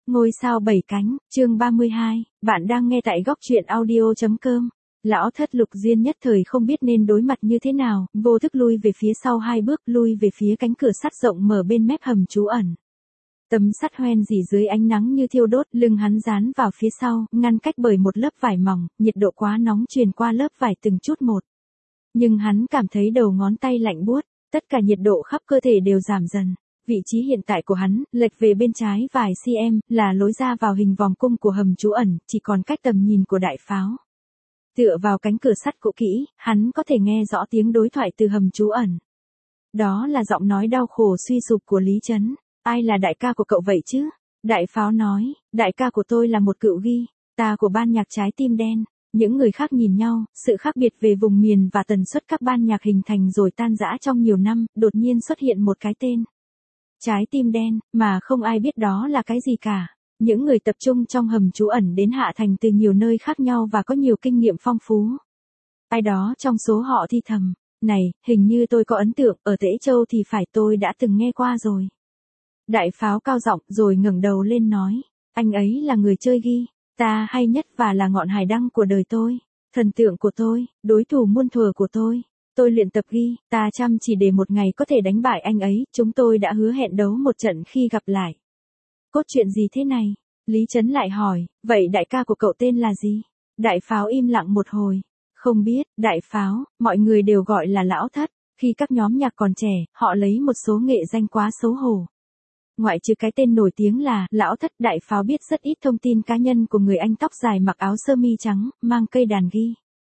Ngôi sao 7 cánh, chương 32, bạn đang nghe tại góc truyện audio.com. Lão thất Lục Diên nhất thời không biết nên đối mặt như thế nào, vô thức lui về phía sau 2 bước, lui về phía cánh cửa sắt rộng mở bên mép hầm trú ẩn. Tấm sắt hoen rỉ dưới ánh nắng như thiêu đốt, lưng hắn dán vào phía sau, ngăn cách bởi một lớp vải mỏng, nhiệt độ quá nóng truyền qua lớp vải từng chút một. Nhưng hắn cảm thấy đầu ngón tay lạnh buốt, tất cả nhiệt độ khắp cơ thể đều giảm dần. Vị trí hiện tại của hắn, lệch về bên trái vài cm, là lối ra vào hình vòng cung của hầm trú ẩn, chỉ còn cách tầm nhìn của đại pháo. Tựa vào cánh cửa sắt cũ kỹ, hắn có thể nghe rõ tiếng đối thoại từ hầm trú ẩn. Đó là giọng nói đau khổ suy sụp của Lý Chấn. Ai là đại ca của cậu vậy chứ? Đại pháo nói, đại ca của tôi là một cựu ghi, ta của ban nhạc Trái Tim Đen. Những người khác nhìn nhau, sự khác biệt về vùng miền và tần suất các ban nhạc hình thành rồi tan rã trong nhiều năm, đột nhiên xuất hiện một cái tên. Trái Tim Đen, mà không ai biết đó là cái gì cả. Những người tập trung trong hầm trú ẩn đến Hạ Thành từ nhiều nơi khác nhau và có nhiều kinh nghiệm phong phú. Ai đó trong số họ thì thầm, này, hình như tôi có ấn tượng, ở Tễ Châu thì phải tôi đã từng nghe qua rồi. Đại pháo cao giọng rồi ngẩng đầu lên nói, anh ấy là người chơi ghi, ta hay nhất và là ngọn hải đăng của đời tôi, thần tượng của tôi, đối thủ muôn thuở của tôi. Tôi luyện tập ghi, ta chăm chỉ để một ngày có thể đánh bại anh ấy, chúng tôi đã hứa hẹn đấu một trận khi gặp lại. Cốt truyện gì thế này? Lý Chấn lại hỏi, vậy đại ca của cậu tên là gì? Đại pháo im lặng một hồi. Không biết, đại pháo, mọi người đều gọi là lão thất. Khi các nhóm nhạc còn trẻ, họ lấy một số nghệ danh quá xấu hổ. Ngoại trừ cái tên nổi tiếng là lão thất, đại pháo biết rất ít thông tin cá nhân của người anh tóc dài mặc áo sơ mi trắng, mang cây đàn ghi.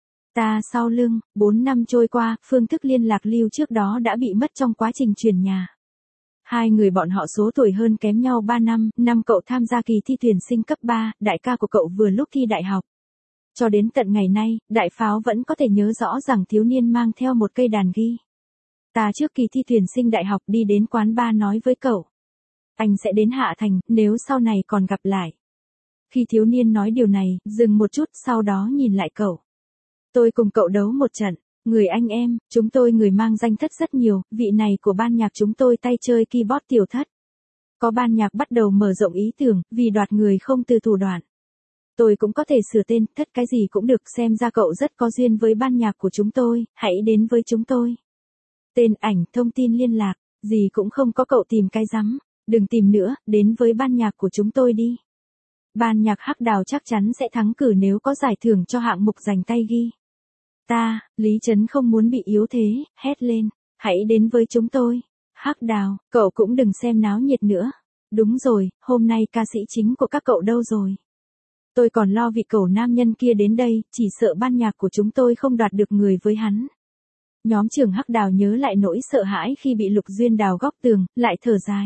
Ta sau lưng, 4 năm trôi qua, phương thức liên lạc lưu trước đó đã bị mất trong quá trình chuyển nhà. Hai người bọn họ số tuổi hơn kém nhau 3 năm cậu tham gia kỳ thi tuyển sinh cấp 3, đại ca của cậu vừa lúc thi đại học. Cho đến tận ngày nay, đại pháo vẫn có thể nhớ rõ rằng thiếu niên mang theo một cây đàn ghi. Ta trước kỳ thi tuyển sinh đại học đi đến quán bar nói với cậu. Anh sẽ đến Hạ Thành, nếu sau này còn gặp lại. Khi thiếu niên nói điều này, dừng một chút, sau đó nhìn lại cậu. Tôi cùng cậu đấu một trận, người anh em, chúng tôi người mang danh thất rất nhiều, vị này của ban nhạc chúng tôi tay chơi keyboard tiểu thất. Có ban nhạc bắt đầu mở rộng ý tưởng, vì đoạt người không từ thủ đoạn. Tôi cũng có thể sửa tên, thất cái gì cũng được, xem ra cậu rất có duyên với ban nhạc của chúng tôi, hãy đến với chúng tôi. Tên, ảnh, thông tin liên lạc, gì cũng không có, cậu tìm cái rắm, đừng tìm nữa, đến với ban nhạc của chúng tôi đi. Ban nhạc Hắc Đào chắc chắn sẽ thắng cử nếu có giải thưởng cho hạng mục dành tay ghi. Ta, Lý Chấn không muốn bị yếu thế, hét lên, hãy đến với chúng tôi. Hắc Đào, cậu cũng đừng xem náo nhiệt nữa. Đúng rồi, hôm nay ca sĩ chính của các cậu đâu rồi? Tôi còn lo vị cẩu nam nhân kia đến đây, chỉ sợ ban nhạc của chúng tôi không đoạt được người với hắn. Nhóm trưởng Hắc Đào nhớ lại nỗi sợ hãi khi bị Lục Duyên đào góc tường, lại thở dài.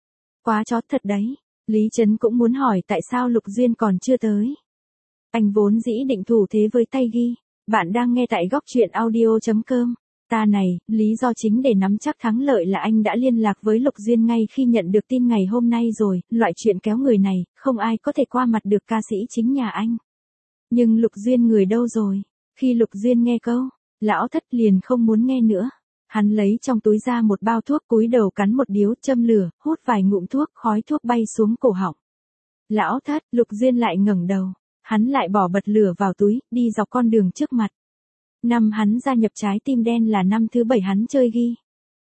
Quá chót thật đấy. Lý Chấn cũng muốn hỏi tại sao Lục Duyên còn chưa tới. Anh vốn dĩ định thủ thế với tay ghi. Bạn đang nghe tại góc truyện audio.com. Ta này, lý do chính để nắm chắc thắng lợi là anh đã liên lạc với Lục Duyên ngay khi nhận được tin ngày hôm nay rồi, loại chuyện kéo người này, không ai có thể qua mặt được ca sĩ chính nhà anh. Nhưng Lục Duyên người đâu rồi? Khi Lục Duyên nghe câu, lão thất liền không muốn nghe nữa. Hắn lấy trong túi ra một bao thuốc, cúi đầu cắn một điếu, châm lửa, hút vài ngụm thuốc, khói thuốc bay xuống cổ họng. Lão thất, Lục Duyên lại ngẩng đầu. Hắn lại bỏ bật lửa vào túi, đi dọc con đường trước mặt. Năm hắn gia nhập Trái Tim Đen là năm thứ 7 hắn chơi ghi.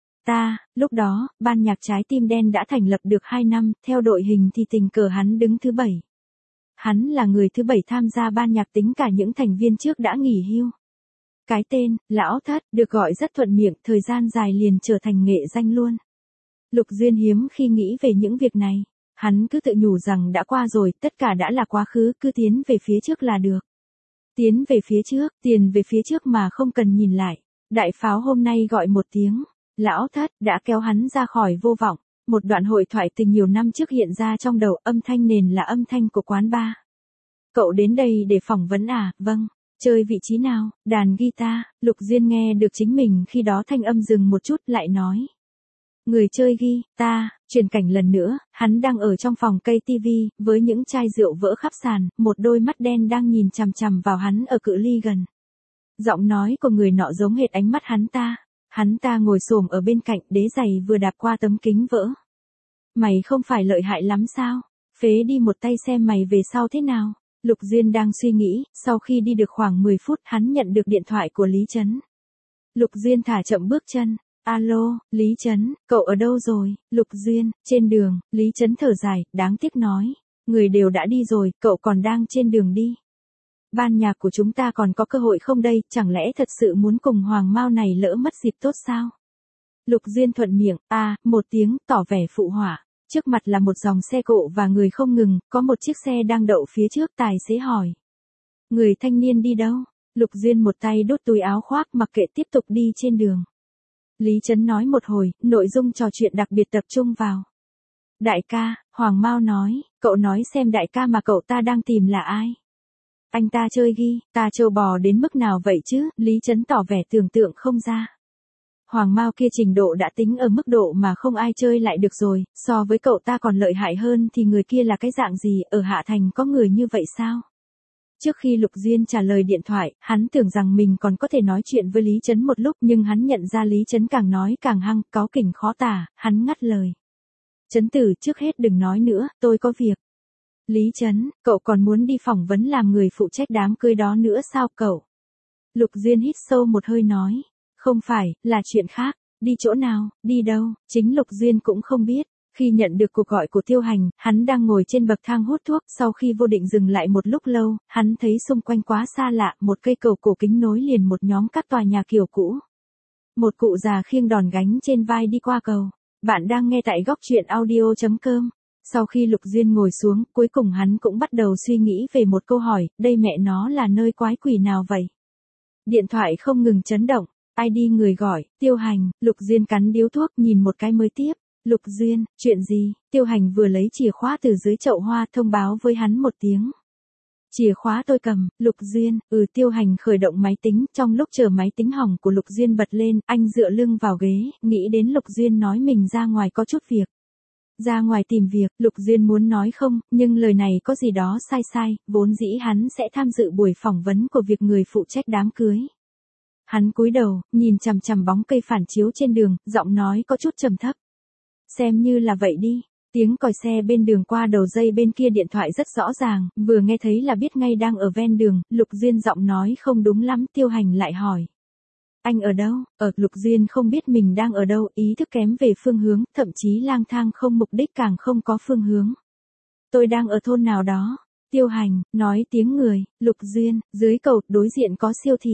Lúc đó, ban nhạc Trái Tim Đen đã thành lập được 2 năm, theo đội hình thì tình cờ hắn đứng thứ 7. Hắn là người thứ 7 tham gia ban nhạc tính cả những thành viên trước đã nghỉ hưu. Cái tên, lão thất, được gọi rất thuận miệng, thời gian dài liền trở thành nghệ danh luôn. Lục Duyên hiếm khi nghĩ về những việc này. Hắn cứ tự nhủ rằng đã qua rồi, tất cả đã là quá khứ, cứ tiến về phía trước là được. Tiến về phía trước, tiền về phía trước mà không cần nhìn lại. Đại pháo hôm nay gọi một tiếng, lão thất, đã kéo hắn ra khỏi vô vọng. Một đoạn hội thoại từ nhiều năm trước hiện ra trong đầu, âm thanh nền là âm thanh của quán bar. Cậu đến đây để phỏng vấn à? Vâng. Chơi vị trí nào? Đàn guitar. Lục Duyên nghe được chính mình khi đó thanh âm dừng một chút lại nói. Người chơi ghi, chuyển cảnh lần nữa, hắn đang ở trong phòng cây tivi, với những chai rượu vỡ khắp sàn, một đôi mắt đen đang nhìn chằm chằm vào hắn ở cự ly gần. Giọng nói của người nọ giống hệt ánh mắt hắn ta ngồi xổm ở bên cạnh, đế giày vừa đạp qua tấm kính vỡ. Mày không phải lợi hại lắm sao? Phế đi một tay xem mày về sau thế nào. Lục Diên đang suy nghĩ, sau khi đi được khoảng 10 phút hắn nhận được điện thoại của Lý Trấn. Lục Diên thả chậm bước chân. Alo, Lý Trấn, cậu ở đâu rồi? Lục Diên, trên đường. Lý Trấn thở dài, đáng tiếc nói. Người đều đã đi rồi, cậu còn đang trên đường đi. Ban nhạc của chúng ta còn có cơ hội không đây, chẳng lẽ thật sự muốn cùng Hoàng Mao này lỡ mất dịp tốt sao? Lục Diên thuận miệng, một tiếng, tỏ vẻ phụ họa. Trước mặt là một dòng xe cộ và người không ngừng, có một chiếc xe đang đậu phía trước, tài xế hỏi. Người thanh niên đi đâu? Lục Diên một tay đút túi áo khoác mặc kệ tiếp tục đi trên đường. Lý Trấn nói một hồi, nội dung trò chuyện đặc biệt tập trung vào. Đại ca, Hoàng Mao nói, cậu nói xem đại ca mà cậu ta đang tìm là ai? Anh ta chơi ghi, ta trâu bò đến mức nào vậy chứ? Lý Trấn tỏ vẻ tưởng tượng không ra. Hoàng Mao kia trình độ đã tính ở mức độ mà không ai chơi lại được rồi, so với cậu ta còn lợi hại hơn thì người kia là cái dạng gì, ở Hạ Thành có người như vậy sao? Trước khi Lục Diên trả lời điện thoại, hắn tưởng rằng mình còn có thể nói chuyện với Lý Trấn một lúc nhưng hắn nhận ra Lý Trấn càng nói càng hăng, cáu kỉnh khó tả, hắn ngắt lời. Trấn tử, trước hết đừng nói nữa, tôi có việc. Lý Trấn, cậu còn muốn đi phỏng vấn làm người phụ trách đám cưới đó nữa sao cậu? Lục Diên hít sâu một hơi nói. Không phải, là chuyện khác. Đi chỗ nào, đi đâu, chính Lục Diên cũng không biết. Khi nhận được cuộc gọi của Tiêu Hành, hắn đang ngồi trên bậc thang hút thuốc, sau khi vô định dừng lại một lúc lâu, hắn thấy xung quanh quá xa lạ, một cây cầu cổ kính nối liền một nhóm các tòa nhà kiểu cũ. Một cụ già khiêng đòn gánh trên vai đi qua cầu. Bạn đang nghe tại góc truyện audio.com. Sau khi Lục Diên ngồi xuống, cuối cùng hắn cũng bắt đầu suy nghĩ về một câu hỏi, đây mẹ nó là nơi quái quỷ nào vậy? Điện thoại không ngừng chấn động. ID người gọi, Tiêu Hành. Lục Diên cắn điếu thuốc nhìn một cái mới tiếp. Lục Diên, chuyện gì? Tiêu Hành vừa lấy chìa khóa từ dưới chậu hoa thông báo với hắn một tiếng. Chìa khóa tôi cầm. Lục Diên, Tiêu Hành khởi động máy tính, trong lúc chờ máy tính hỏng của Lục Diên bật lên, anh dựa lưng vào ghế, nghĩ đến Lục Diên nói mình ra ngoài có chút việc. Ra ngoài tìm việc, Lục Diên muốn nói không, nhưng lời này có gì đó sai sai, vốn dĩ hắn sẽ tham dự buổi phỏng vấn của việc người phụ trách đám cưới. Hắn cúi đầu, nhìn chằm chằm bóng cây phản chiếu trên đường, giọng nói có chút trầm thấp. Xem như là vậy đi. Tiếng còi xe bên đường qua đầu dây bên kia điện thoại rất rõ ràng, vừa nghe thấy là biết ngay đang ở ven đường, Lục Diên giọng nói không đúng lắm, Tiêu Hành lại hỏi. Anh ở đâu? Lục Diên không biết mình đang ở đâu, ý thức kém về phương hướng, thậm chí lang thang không mục đích càng không có phương hướng. Tôi đang ở thôn nào đó. Tiêu Hành, nói tiếng người, Lục Diên, dưới cầu, đối diện có siêu thị.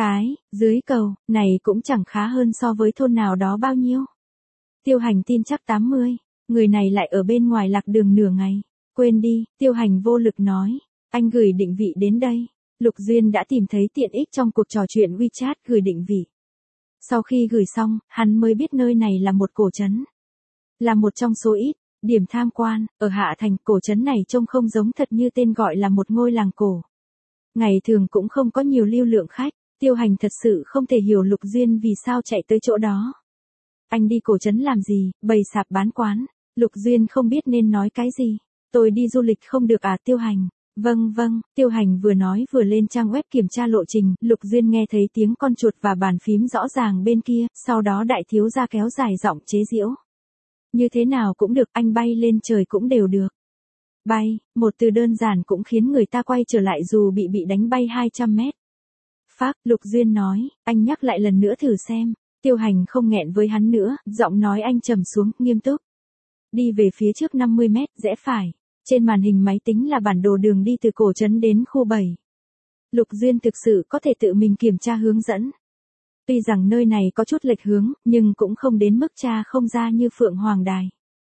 Dưới cầu, này cũng chẳng khá hơn so với thôn nào đó bao nhiêu. Tiêu Hành tin chắc 80, người này lại ở bên ngoài lạc đường nửa ngày. Quên đi, Tiêu Hành vô lực nói, anh gửi định vị đến đây. Lục Diên đã tìm thấy tiện ích trong cuộc trò chuyện WeChat gửi định vị. Sau khi gửi xong, hắn mới biết nơi này là một cổ trấn. Là một trong số ít điểm tham quan, ở Hạ Thành, cổ trấn này trông không giống thật như tên gọi là một ngôi làng cổ. Ngày thường cũng không có nhiều lưu lượng khách. Tiêu Hành thật sự không thể hiểu Lục Diên vì sao chạy tới chỗ đó. Anh đi cổ trấn làm gì, bày sạp bán quán. Lục Diên không biết nên nói cái gì. Tôi đi du lịch không được à Tiêu Hành? Vâng, Tiêu Hành vừa nói vừa lên trang web kiểm tra lộ trình. Lục Diên nghe thấy tiếng con chuột và bàn phím rõ ràng bên kia, sau đó đại thiếu gia kéo dài giọng chế giễu. Như thế nào cũng được, anh bay lên trời cũng đều được. Bay, một từ đơn giản cũng khiến người ta quay trở lại dù bị đánh bay 200 mét. Phác, Lục Diên nói, anh nhắc lại lần nữa thử xem. Tiêu Hành không nghẹn với hắn nữa, giọng nói anh trầm xuống, nghiêm túc. Đi về phía trước 50 mét, rẽ phải. Trên màn hình máy tính là bản đồ đường đi từ cổ trấn đến khu 7. Lục Diên thực sự có thể tự mình kiểm tra hướng dẫn. Tuy rằng nơi này có chút lệch hướng, nhưng cũng không đến mức tra không ra như Phượng Hoàng Đài.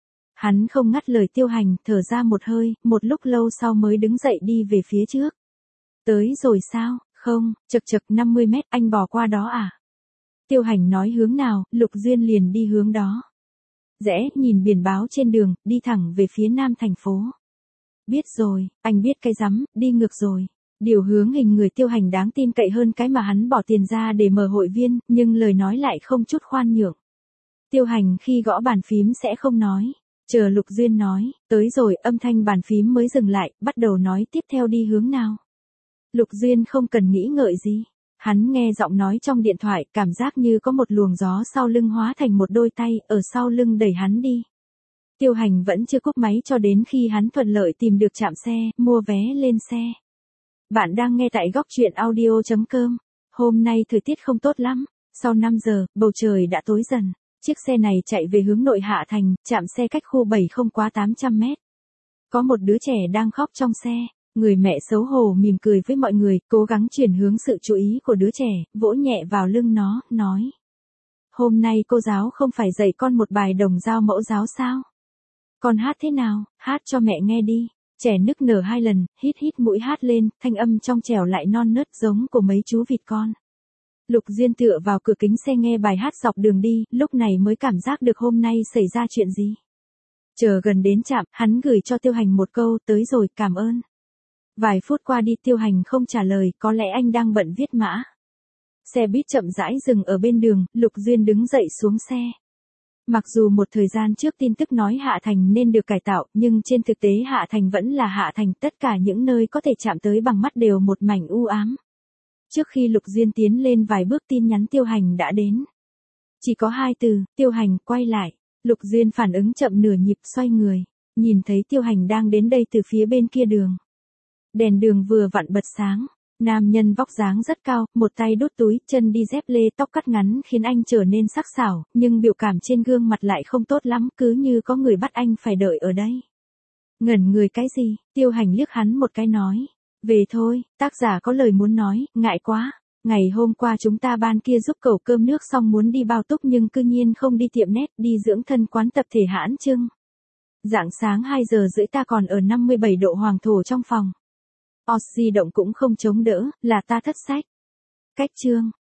Hắn không ngắt lời Tiêu Hành, thở ra một hơi, một lúc lâu sau mới đứng dậy đi về phía trước. Tới rồi sao? Không, chật 50 mét, anh bỏ qua đó à? Tiêu Hành nói hướng nào, Lục Diên liền đi hướng đó. Rẽ, nhìn biển báo trên đường, đi thẳng về phía nam thành phố. Biết rồi, anh biết cái rắm, đi ngược rồi. Điều hướng hình người Tiêu Hành đáng tin cậy hơn cái mà hắn bỏ tiền ra để mở hội viên, nhưng lời nói lại không chút khoan nhượng. Tiêu Hành khi gõ bàn phím sẽ không nói. Chờ Lục Diên nói, tới rồi, âm thanh bàn phím mới dừng lại, bắt đầu nói tiếp theo đi hướng nào. Lục Diên không cần nghĩ ngợi gì. Hắn nghe giọng nói trong điện thoại, cảm giác như có một luồng gió sau lưng hóa thành một đôi tay, ở sau lưng đẩy hắn đi. Tiêu Hành vẫn chưa cúp máy cho đến khi hắn thuận lợi tìm được trạm xe, mua vé lên xe. Bạn đang nghe tại góc chuyện audio.com. Hôm nay thời tiết không tốt lắm. Sau 5 giờ, bầu trời đã tối dần. Chiếc xe này chạy về hướng nội Hạ Thành, trạm xe cách khu 7 không quá 800 mét. Có một đứa trẻ đang khóc trong xe. Người mẹ xấu hổ mỉm cười với mọi người, cố gắng chuyển hướng sự chú ý của đứa trẻ, vỗ nhẹ vào lưng nó, nói. Hôm nay cô giáo không phải dạy con một bài đồng dao mẫu giáo sao? Con hát thế nào, hát cho mẹ nghe đi. Trẻ nức nở 2 lần, hít hít mũi hát lên, thanh âm trong trẻo lại non nớt giống của mấy chú vịt con. Lục Diên tựa vào cửa kính xe nghe bài hát dọc đường đi, lúc này mới cảm giác được hôm nay xảy ra chuyện gì. Chờ gần đến trạm, hắn gửi cho Tiêu Hành một câu, tới rồi, cảm ơn. Vài phút qua đi Tiêu Hành không trả lời, có lẽ anh đang bận viết mã. Xe buýt chậm rãi dừng ở bên đường, Lục Diên đứng dậy xuống xe. Mặc dù một thời gian trước tin tức nói Hạ Thành nên được cải tạo, nhưng trên thực tế Hạ Thành vẫn là Hạ Thành, tất cả những nơi có thể chạm tới bằng mắt đều một mảnh u ám. Trước khi Lục Diên tiến lên vài bước tin nhắn Tiêu Hành đã đến. Chỉ có 2 từ, Tiêu Hành, quay lại. Lục Diên phản ứng chậm nửa nhịp xoay người, nhìn thấy Tiêu Hành đang đến đây từ phía bên kia đường. Đèn đường vừa vặn bật sáng. Nam nhân vóc dáng rất cao, một tay đút túi, chân đi dép lê, tóc cắt ngắn khiến anh trở nên sắc sảo, nhưng biểu cảm trên gương mặt lại không tốt lắm, cứ như có người bắt anh phải đợi ở đây. Ngẩn người cái gì? Tiêu Hành liếc hắn một cái nói. Về thôi, tác giả có lời muốn nói, ngại quá. Ngày hôm qua chúng ta ban kia giúp cậu cơm nước xong muốn đi bao túc nhưng cư nhiên không đi tiệm nét, đi dưỡng thân quán tập thể Hãn Trưng. Rạng sáng 2 giờ rưỡi ta còn ở 57 độ hoàng thổ trong phòng. Di động cũng không chống đỡ, là ta thất sách. Cách chương.